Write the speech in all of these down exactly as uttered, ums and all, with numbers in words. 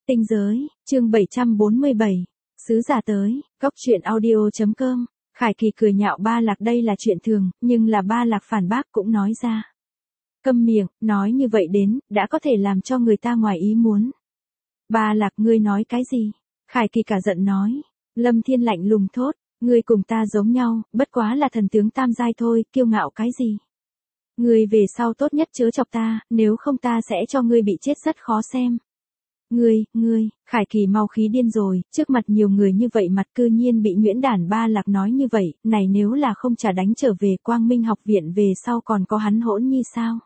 Tinh giới, chương bảy trăm bốn mươi bảy, sứ giả tới, góc truyện audio chấm com. Khải Kỳ cười nhạo Ba Lạc đây là chuyện thường, nhưng là Ba Lạc phản bác cũng nói ra. Câm miệng, nói như vậy đến, đã có thể làm cho người ta ngoài ý muốn. Ba Lạc ngươi nói cái gì? Khải Kỳ cả giận nói. Lâm Thiên lạnh lùng thốt, ngươi cùng ta giống nhau, bất quá là thần tướng tam giai thôi, kiêu ngạo cái gì? Ngươi về sau tốt nhất chớ chọc ta, nếu không ta sẽ cho ngươi bị chết rất khó xem. Ngươi, ngươi, Khải Kỳ mau khí điên rồi, trước mặt nhiều người như vậy mặt cư nhiên bị Nguyễn Đản Ba Lạc nói như vậy, này nếu là không trả đánh trở về Quang Minh học viện về sau còn có hắn hỗn nhi sao?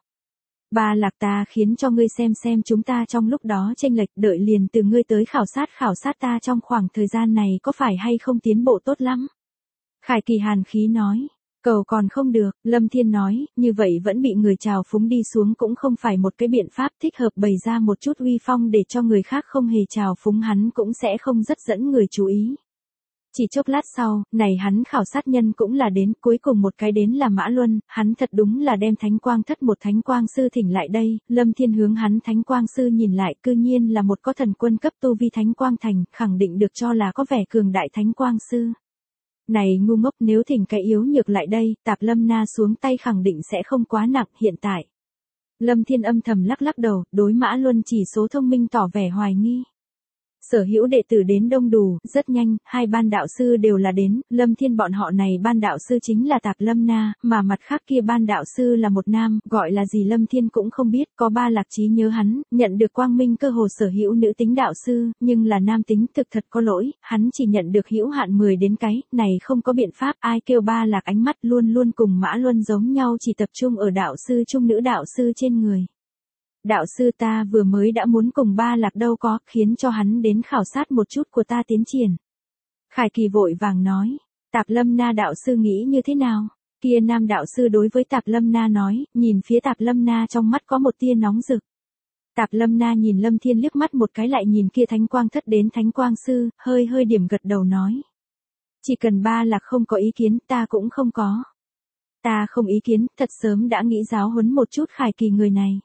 Ba Lạc ta khiến cho ngươi xem xem chúng ta trong lúc đó chênh lệch đợi liền từ ngươi tới khảo sát khảo sát ta trong khoảng thời gian này có phải hay không tiến bộ tốt lắm? Khải Kỳ hàn khí nói. Cầu còn không được, Lâm Thiên nói, như vậy vẫn bị người trào phúng đi xuống cũng không phải một cái biện pháp thích hợp bày ra một chút uy phong để cho người khác không hề trào phúng hắn cũng sẽ không rất dẫn người chú ý. Chỉ chốc lát sau, này hắn khảo sát nhân cũng là đến, cuối cùng một cái đến là Mã Luân, hắn thật đúng là đem Thánh Quang Thất một Thánh Quang Sư thỉnh lại đây, Lâm Thiên hướng hắn Thánh Quang Sư nhìn lại cư nhiên là một có thần quân cấp tu vi Thánh Quang Thành, khẳng định được cho là có vẻ cường đại Thánh Quang Sư. Này ngu ngốc nếu thỉnh cái yếu nhược lại đây, Tạp Lâm Na xuống tay khẳng định sẽ không quá nặng hiện tại. Lâm Thiên âm thầm lắc lắc đầu, đối Mã Luân chỉ số thông minh tỏ vẻ hoài nghi. Sở hữu đệ tử đến đông đủ, rất nhanh, hai ban đạo sư đều là đến, Lâm Thiên bọn họ này ban đạo sư chính là Tạp Lâm Na, mà mặt khác kia ban đạo sư là một nam, gọi là gì Lâm Thiên cũng không biết, có Ba Lạc trí nhớ hắn, nhận được quang minh cơ hồ sở hữu nữ tính đạo sư, nhưng là nam tính thực thật có lỗi, hắn chỉ nhận được hữu hạn mười đến cái, này không có biện pháp, ai kêu Ba Lạc ánh mắt luôn luôn cùng Mã Luân giống nhau chỉ tập trung ở đạo sư trung nữ đạo sư trên người. Đạo sư ta vừa mới đã muốn cùng Ba Lạc đâu có, khiến cho hắn đến khảo sát một chút của ta tiến triển. Khải Kỳ vội vàng nói, Tạp Lâm Na đạo sư nghĩ như thế nào? Kia nam đạo sư đối với Tạp Lâm Na nói, nhìn phía Tạp Lâm Na trong mắt có một tia nóng rực. Tạp Lâm Na nhìn Lâm Thiên liếc mắt một cái lại nhìn kia Thánh Quang Thất đến Thánh Quang Sư, hơi hơi điểm gật đầu nói. Chỉ cần Ba Lạc không có ý kiến, ta cũng không có. Ta không ý kiến, thật sớm đã nghĩ giáo huấn một chút Khải Kỳ người này.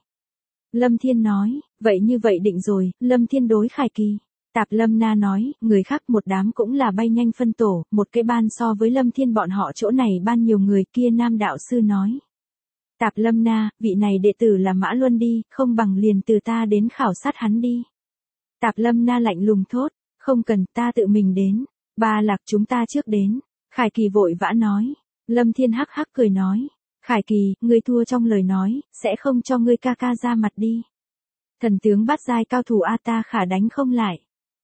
Lâm Thiên nói, vậy như vậy định rồi, Lâm Thiên đối Khải Kỳ. Tạp Lâm Na nói, người khác một đám cũng là bay nhanh phân tổ, một cái ban so với Lâm Thiên bọn họ chỗ này ban nhiều người kia nam đạo sư nói. Tạp Lâm Na, vị này đệ tử là Mã Luân đi, không bằng liền từ ta đến khảo sát hắn đi. Tạp Lâm Na lạnh lùng thốt, không cần ta tự mình đến, Ba Lạc chúng ta trước đến. Khải Kỳ vội vã nói, Lâm Thiên hắc hắc cười nói. Khải Kỳ, ngươi thua trong lời nói, sẽ không cho ngươi ca ca ra mặt đi. Thần tướng bát giai cao thủ A ta khả đánh không lại.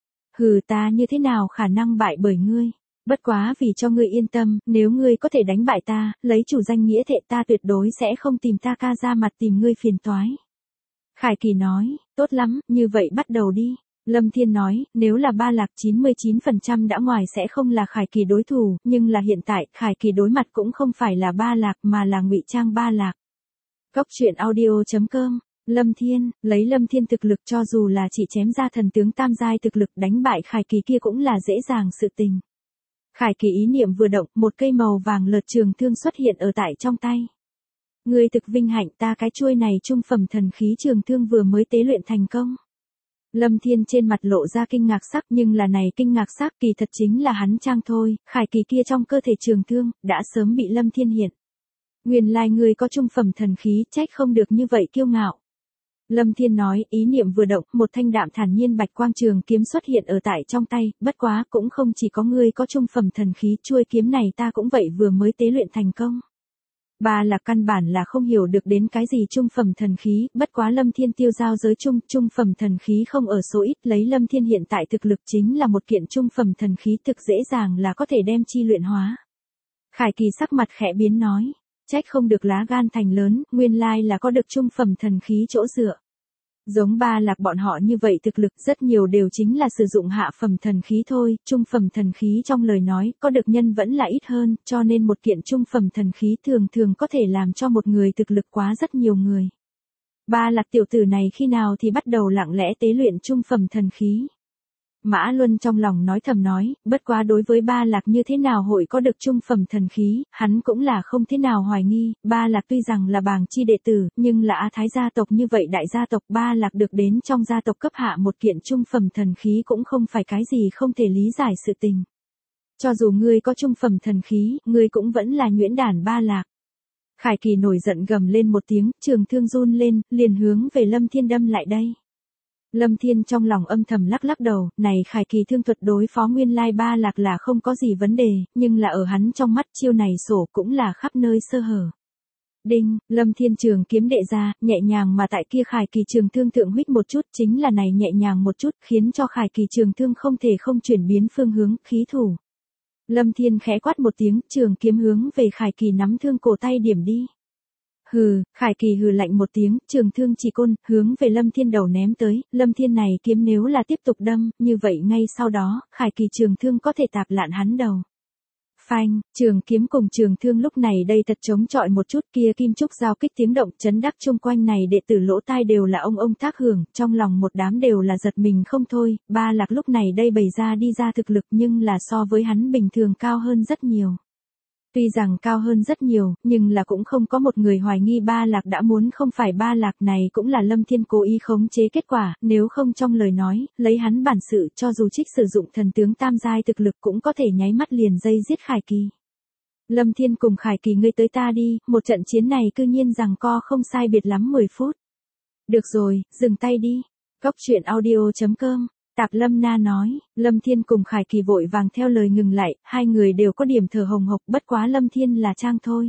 Hừ ta như thế nào khả năng bại bởi ngươi. Bất quá vì cho ngươi yên tâm, nếu ngươi có thể đánh bại ta, lấy chủ danh nghĩa thệ ta tuyệt đối sẽ không tìm ta ca ra mặt tìm ngươi phiền toái. Khải Kỳ nói, tốt lắm, như vậy bắt đầu đi. Lâm Thiên nói, nếu là Ba Lạc chín mươi chín phần trăm đã ngoài sẽ không là Khải Kỳ đối thủ, nhưng là hiện tại, Khải Kỳ đối mặt cũng không phải là Ba Lạc mà là ngụy trang Ba Lạc. Góc truyện audio chấm com, Lâm Thiên, lấy Lâm Thiên thực lực cho dù là chỉ chém ra thần tướng tam giai thực lực đánh bại Khải Kỳ kia cũng là dễ dàng sự tình. Khải Kỳ ý niệm vừa động, một cây màu vàng lợt trường thương xuất hiện ở tại trong tay. Ngươi thực vinh hạnh ta cái chuôi này trung phẩm thần khí trường thương vừa mới tế luyện thành công. Lâm Thiên trên mặt lộ ra kinh ngạc sắc nhưng là này kinh ngạc sắc kỳ thật chính là hắn trang thôi, Khải Kỳ kia trong cơ thể trường thương, đã sớm bị Lâm Thiên hiện. Nguyên lai ngươi có trung phẩm thần khí, trách không được như vậy kiêu ngạo. Lâm Thiên nói, ý niệm vừa động, một thanh đạm thản nhiên bạch quang trường kiếm xuất hiện ở tại trong tay, bất quá cũng không chỉ có ngươi có trung phẩm thần khí, chuôi kiếm này ta cũng vậy vừa mới tế luyện thành công. Ba Lạc căn bản là không hiểu được đến cái gì trung phẩm thần khí, bất quá Lâm Thiên tiêu giao giới trung, trung phẩm thần khí không ở số ít, lấy Lâm Thiên hiện tại thực lực chính là một kiện trung phẩm thần khí thực dễ dàng là có thể đem chi luyện hóa. Khải Kỳ sắc mặt khẽ biến nói, trách không được lá gan thành lớn, nguyên lai là có được trung phẩm thần khí chỗ dựa. Giống Ba Lạc bọn họ như vậy thực lực rất nhiều đều chính là sử dụng hạ phẩm thần khí thôi, trung phẩm thần khí trong lời nói có được nhân vẫn là ít hơn, cho nên một kiện trung phẩm thần khí thường thường có thể làm cho một người thực lực quá rất nhiều người. Ba Lạc tiểu tử này khi nào thì bắt đầu lặng lẽ tế luyện trung phẩm thần khí. Mã Luân trong lòng nói thầm nói, bất quá đối với Ba Lạc như thế nào hội có được trung phẩm thần khí, hắn cũng là không thế nào hoài nghi, Ba Lạc tuy rằng là bàng chi đệ tử, nhưng là A Thái gia tộc như vậy đại gia tộc Ba Lạc được đến trong gia tộc cấp hạ một kiện trung phẩm thần khí cũng không phải cái gì không thể lý giải sự tình. Cho dù ngươi có trung phẩm thần khí, ngươi cũng vẫn là nhuyễn đản Ba Lạc. Khải Kỳ nổi giận gầm lên một tiếng, trường thương run lên, liền hướng về Lâm Thiên đâm lại đây. Lâm Thiên trong lòng âm thầm lắc lắc đầu, này Khải Kỳ thương thuật đối phó nguyên lai Ba Lạc là không có gì vấn đề, nhưng là ở hắn trong mắt chiêu này sổ cũng là khắp nơi sơ hở. Đinh, Lâm Thiên trường kiếm đệ ra, nhẹ nhàng mà tại kia Khải Kỳ trường thương thượng huých một chút, chính là này nhẹ nhàng một chút, khiến cho Khải Kỳ trường thương không thể không chuyển biến phương hướng, khí thủ. Lâm Thiên khẽ quát một tiếng, trường kiếm hướng về Khải Kỳ nắm thương cổ tay điểm đi. Hừ, Khải Kỳ hừ lạnh một tiếng, trường thương chỉ côn, hướng về Lâm Thiên đầu ném tới, Lâm Thiên này kiếm nếu là tiếp tục đâm, như vậy ngay sau đó, Khải Kỳ trường thương có thể tạp lạn hắn đầu. Phanh, trường kiếm cùng trường thương lúc này đây thật chống chọi một chút, kia kim trúc giao kích tiếng động chấn đắc chung quanh này đệ tử lỗ tai đều là ông ông tác hưởng, trong lòng một đám đều là giật mình không thôi, Ba Lạc lúc này đây bày ra đi ra thực lực nhưng là so với hắn bình thường cao hơn rất nhiều. Tuy rằng cao hơn rất nhiều, nhưng là cũng không có một người hoài nghi Ba Lạc đã muốn không phải Ba Lạc này cũng là Lâm Thiên cố ý khống chế kết quả, nếu không trong lời nói, lấy hắn bản sự cho dù trích sử dụng thần tướng tam giai thực lực cũng có thể nháy mắt liền dây giết Khải Kỳ. Lâm Thiên cùng Khải Kỳ ngươi tới ta đi, một trận chiến này cư nhiên rằng co không sai biệt lắm mười phút. Được rồi, dừng tay đi. Góc truyện audio chấm com Tạp Lâm Na nói, Lâm Thiên cùng Khải Kỳ vội vàng theo lời ngừng lại, hai người đều có điểm thở hồng hộc, bất quá Lâm Thiên là trang thôi.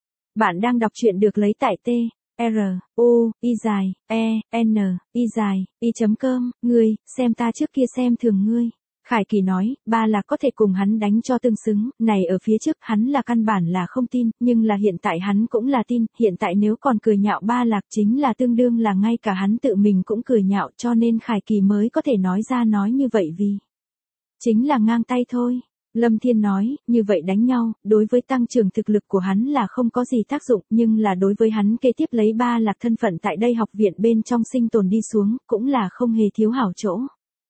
Bạn đang đọc truyện được lấy tại T, R, U, Y dài, E, N, Y dài, Y chấm com, ngươi, xem ta trước kia xem thường ngươi. Khải Kỳ nói, Ba Lạc có thể cùng hắn đánh cho tương xứng, này ở phía trước hắn là căn bản là không tin, nhưng là hiện tại hắn cũng là tin, hiện tại nếu còn cười nhạo Ba Lạc chính là tương đương là ngay cả hắn tự mình cũng cười nhạo cho nên Khải Kỳ mới có thể nói ra nói như vậy vì chính là ngang tay thôi. Lâm Thiên nói, như vậy đánh nhau, đối với tăng trưởng thực lực của hắn là không có gì tác dụng, nhưng là đối với hắn kế tiếp lấy Ba Lạc thân phận tại đây học viện bên trong sinh tồn đi xuống, cũng là không hề thiếu hảo chỗ.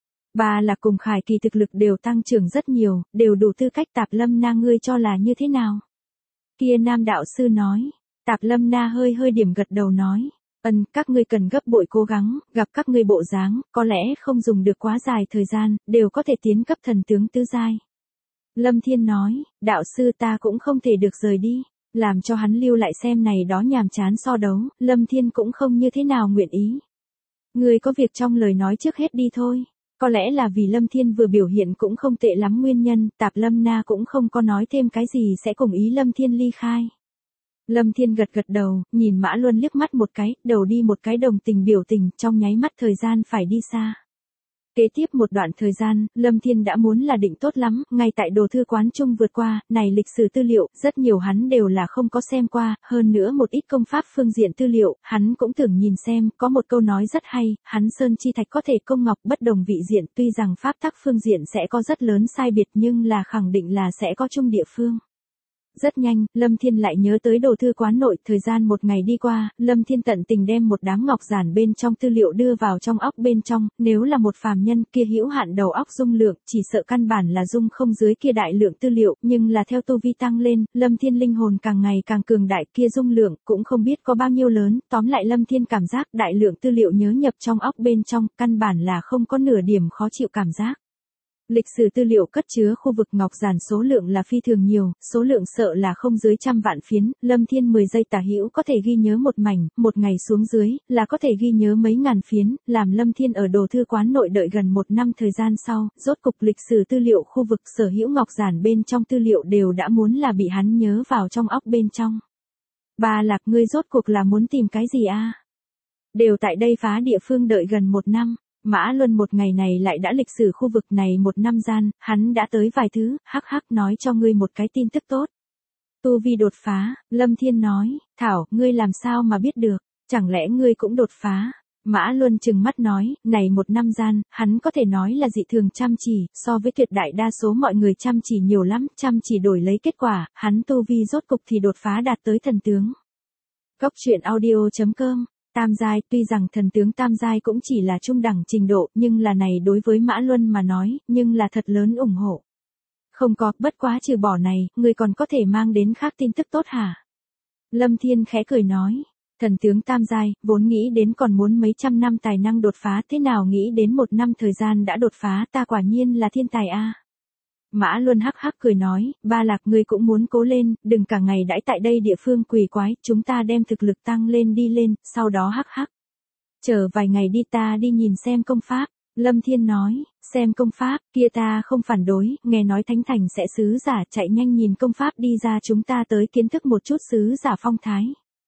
Ba Lạc cùng Khải Kỳ thực lực đều tăng trưởng rất nhiều, đều đủ tư cách Tạp Lâm Na ngươi cho là như thế nào? Kia nam đạo sư nói, Tạp Lâm Na hơi hơi điểm gật đầu nói, ân, các ngươi cần gấp bội cố gắng, gặp các ngươi bộ dáng, có lẽ không dùng được quá dài thời gian, đều có thể tiến cấp thần tướng tứ giai. Lâm Thiên nói, đạo sư ta cũng không thể được rời đi, làm cho hắn lưu lại xem này đó nhàm chán so đấu, Lâm Thiên cũng không như thế nào nguyện ý. Ngươi có việc trong lời nói trước hết đi thôi. Có lẽ là vì Lâm Thiên vừa biểu hiện cũng không tệ lắm nguyên nhân, Tạp Lâm Na cũng không có nói thêm cái gì sẽ cùng ý Lâm Thiên ly khai. Lâm Thiên gật gật đầu, nhìn Mã Luân liếc mắt một cái, đầu đi một cái đồng tình biểu tình, trong nháy mắt thời gian phải đi xa. Kế tiếp một đoạn thời gian, Lâm Thiên đã muốn là định tốt lắm, ngay tại đồ thư quán chung vượt qua, này lịch sử tư liệu, rất nhiều hắn đều là không có xem qua, hơn nữa một ít công pháp phương diện tư liệu, hắn cũng tưởng nhìn xem, có một câu nói rất hay, hắn sơn chi thạch có thể công ngọc bất đồng vị diện, tuy rằng pháp tắc phương diện sẽ có rất lớn sai biệt nhưng là khẳng định là sẽ có chung địa phương. Rất nhanh, Lâm Thiên lại nhớ tới đồ thư quán nội, thời gian một ngày đi qua, Lâm Thiên tận tình đem một đám ngọc giản bên trong tư liệu đưa vào trong óc bên trong, nếu là một phàm nhân kia hữu hạn đầu óc dung lượng, chỉ sợ căn bản là dung không dưới kia đại lượng tư liệu, nhưng là theo tu vi tăng lên, Lâm Thiên linh hồn càng ngày càng cường đại, kia dung lượng cũng không biết có bao nhiêu lớn, tóm lại Lâm Thiên cảm giác đại lượng tư liệu nhớ nhập trong óc bên trong, căn bản là không có nửa điểm khó chịu cảm giác. Lịch sử tư liệu cất chứa khu vực ngọc giản số lượng là phi thường nhiều, số lượng sợ là không dưới trăm vạn phiến, Lâm Thiên mười giây tả hữu có thể ghi nhớ một mảnh, một ngày xuống dưới, là có thể ghi nhớ mấy ngàn phiến, làm Lâm Thiên ở đồ thư quán nội đợi gần một năm thời gian sau, rốt cục lịch sử tư liệu khu vực sở hữu ngọc giản bên trong tư liệu đều đã muốn là bị hắn nhớ vào trong óc bên trong. Ba Lạc ngươi rốt cuộc là muốn tìm cái gì a? Đều tại đây phá địa phương đợi gần một năm. Mã Luân một ngày này lại đã lịch sử khu vực này một năm gian, hắn đã tới vài thứ, hắc hắc nói cho ngươi một cái tin tức tốt. Tu vi đột phá, Lâm Thiên nói, Thảo, ngươi làm sao mà biết được, chẳng lẽ ngươi cũng đột phá? Mã Luân trừng mắt nói, này một năm gian, hắn có thể nói là dị thường chăm chỉ, so với tuyệt đại đa số mọi người chăm chỉ nhiều lắm, chăm chỉ đổi lấy kết quả, hắn tu vi rốt cục thì đột phá đạt tới thần tướng. Góc truyện audio chấm com Tam giai, tuy rằng thần tướng tam giai cũng chỉ là trung đẳng trình độ, nhưng là này đối với Mã Luân mà nói, nhưng là thật lớn ủng hộ. Không có, bất quá trừ bỏ này, người còn có thể mang đến khác tin tức tốt hả? Lâm Thiên khẽ cười nói, thần tướng tam giai, vốn nghĩ đến còn muốn mấy trăm năm tài năng đột phá, thế nào nghĩ đến một năm thời gian đã đột phá, ta quả nhiên là thiên tài a. Mã Luân hắc hắc cười nói, Ba Lạc ngươi cũng muốn cố lên, đừng cả ngày đãi tại đây địa phương quỷ quái, chúng ta đem thực lực tăng lên đi lên, sau đó hắc hắc. Chờ vài ngày đi ta đi nhìn xem công pháp, Lâm Thiên nói, xem công pháp, kia ta không phản đối, nghe nói Thánh Thành sẽ sứ giả, chạy nhanh nhìn công pháp đi ra chúng ta tới kiến thức một chút sứ giả phong thái.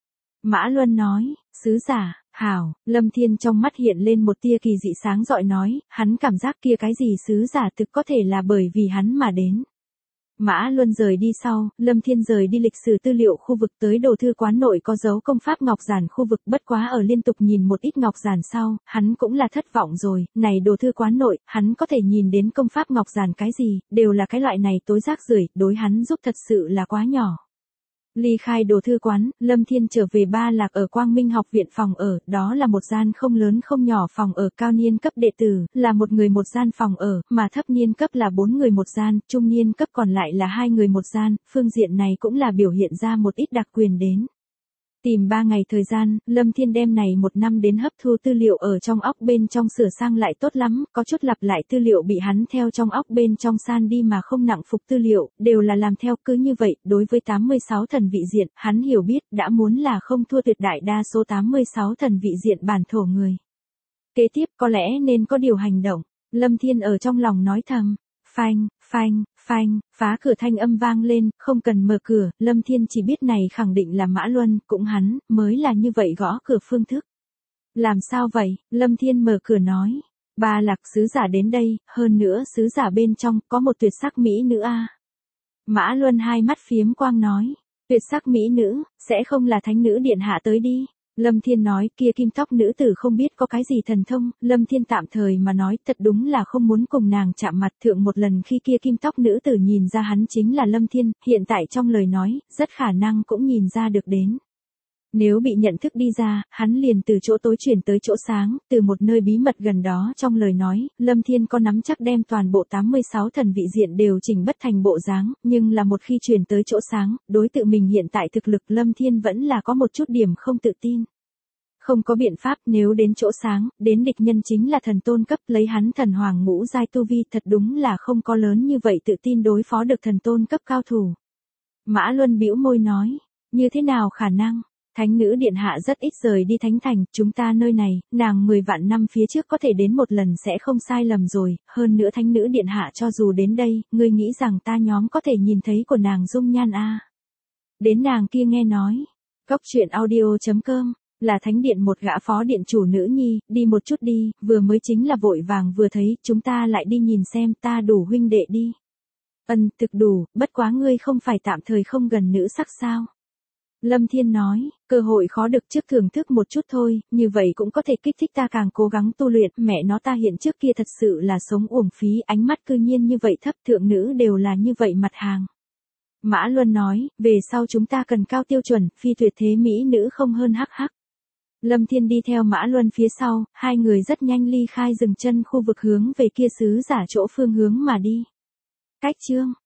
Mã Luân nói, sứ giả, hảo, Lâm Thiên trong mắt hiện lên một tia kỳ dị sáng rọi nói, hắn cảm giác kia cái gì sứ giả thực có thể là bởi vì hắn mà đến. Mã Luân rời đi sau, Lâm Thiên rời đi lịch sử tư liệu khu vực tới đồ thư quán nội có dấu công pháp ngọc giản khu vực, bất quá ở liên tục nhìn một ít ngọc giản sau, hắn cũng là thất vọng rồi, này đồ thư quán nội, hắn có thể nhìn đến công pháp ngọc giản cái gì, đều là cái loại này tối rác rưởi, đối hắn giúp thật sự là quá nhỏ. Ly khai đồ thư quán, Lâm Thiên trở về Ba Lạc ở Quang Minh học viện phòng ở, đó là một gian không lớn không nhỏ phòng ở, cao niên cấp đệ tử, là một người một gian phòng ở, mà thấp niên cấp là bốn người một gian, trung niên cấp còn lại là hai người một gian, phương diện này cũng là biểu hiện ra một ít đặc quyền đến. Tìm ba ngày thời gian, Lâm Thiên đem này một năm đến hấp thu tư liệu ở trong óc bên trong sửa sang lại tốt lắm, có chút lặp lại tư liệu bị hắn theo trong óc bên trong san đi mà không nặng phục tư liệu, đều là làm theo cứ như vậy, đối với tám mươi sáu thần vị diện, hắn hiểu biết, đã muốn là không thua tuyệt đại đa số tám mươi sáu thần vị diện bản thổ người. Kế tiếp có lẽ nên có điều hành động, Lâm Thiên ở trong lòng nói thầm. Phanh, phanh, phanh, phá cửa thanh âm vang lên, không cần mở cửa, Lâm Thiên chỉ biết này khẳng định là Mã Luân, cũng hắn, mới là như vậy gõ cửa phương thức. Làm sao vậy, Lâm Thiên mở cửa nói, Ba Lạc sứ giả đến đây, hơn nữa sứ giả bên trong, có một tuyệt sắc mỹ nữ a. Mã Luân hai mắt phiếm quang nói, tuyệt sắc mỹ nữ, sẽ không là thánh nữ điện hạ tới đi. Lâm Thiên nói, kia kim tóc nữ tử không biết có cái gì thần thông, Lâm Thiên tạm thời mà nói, thật đúng là không muốn cùng nàng chạm mặt thượng một lần khi kia kim tóc nữ tử nhìn ra hắn chính là Lâm Thiên, hiện tại trong lời nói, rất khả năng cũng nhìn ra được đến. Nếu bị nhận thức đi ra, hắn liền từ chỗ tối chuyển tới chỗ sáng, từ một nơi bí mật gần đó trong lời nói, Lâm Thiên có nắm chắc đem toàn bộ tám mươi sáu thần vị diện đều chỉnh bất thành bộ dáng, nhưng là một khi chuyển tới chỗ sáng, đối tự mình hiện tại thực lực Lâm Thiên vẫn là có một chút điểm không tự tin. Không có biện pháp, nếu đến chỗ sáng, đến địch nhân chính là thần tôn cấp, lấy hắn thần hoàng ngũ giai tu vi, thật đúng là không có lớn như vậy tự tin đối phó được thần tôn cấp cao thủ. Mã Luân bĩu môi nói, như thế nào khả năng? Thánh nữ điện hạ rất ít rời đi Thánh Thành, chúng ta nơi này, nàng mười vạn năm phía trước có thể đến một lần sẽ không sai lầm rồi, hơn nữa thánh nữ điện hạ cho dù đến đây, ngươi nghĩ rằng ta nhóm có thể nhìn thấy của nàng dung nhan a? Đến nàng kia nghe nói, Góc truyện audio chấm com, là thánh điện một gã phó điện chủ nữ nhi, đi một chút đi, vừa mới chính là vội vàng vừa thấy, chúng ta lại đi nhìn xem, ta đủ huynh đệ đi. Ân, thực đủ, bất quá ngươi không phải tạm thời không gần nữ sắc sao? Lâm Thiên nói, cơ hội khó được trước thưởng thức một chút thôi, như vậy cũng có thể kích thích ta càng cố gắng tu luyện, mẹ nó ta hiện trước kia thật sự là sống uổng phí, ánh mắt cư nhiên như vậy thấp, thượng nữ đều là như vậy mặt hàng. Mã Luân nói, về sau chúng ta cần cao tiêu chuẩn, phi tuyệt thế mỹ nữ không hơn hắc hắc. Lâm Thiên đi theo Mã Luân phía sau, hai người rất nhanh ly khai dừng chân khu vực hướng về kia sứ giả chỗ phương hướng mà đi. Cách chương